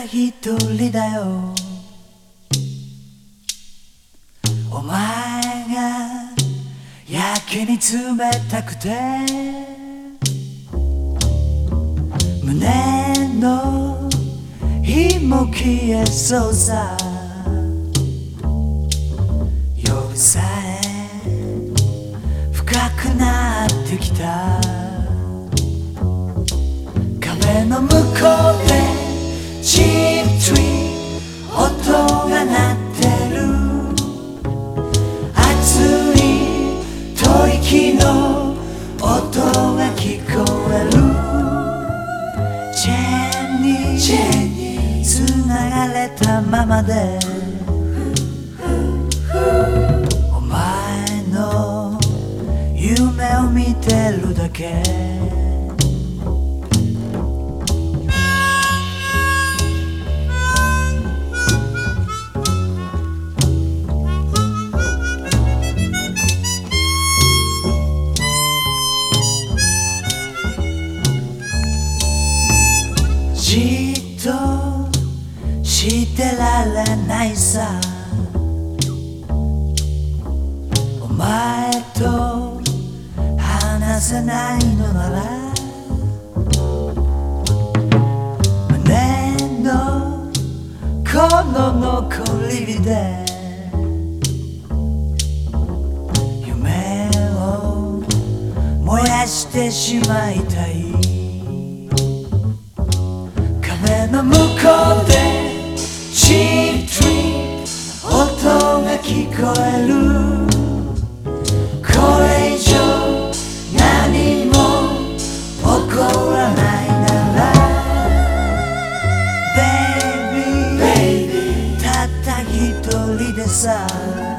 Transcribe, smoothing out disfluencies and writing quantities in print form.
一人だよ。お前がやけに冷たくて胸の火も消えそうさ。夜さえ深くなってきた。壁の向こうでチープトリー音が鳴ってる。熱い吐息の音が聞こえる。チェーンに繋がれたままでお前の夢を見てるだけ。じっとしてられないさ。お前と話せないのなら胸のこの残り火で夢を燃やしてしまいたい。壁の向こうでチープトリー音が聞こえる。これ以上何も起こらないなら Baby たった一人でさ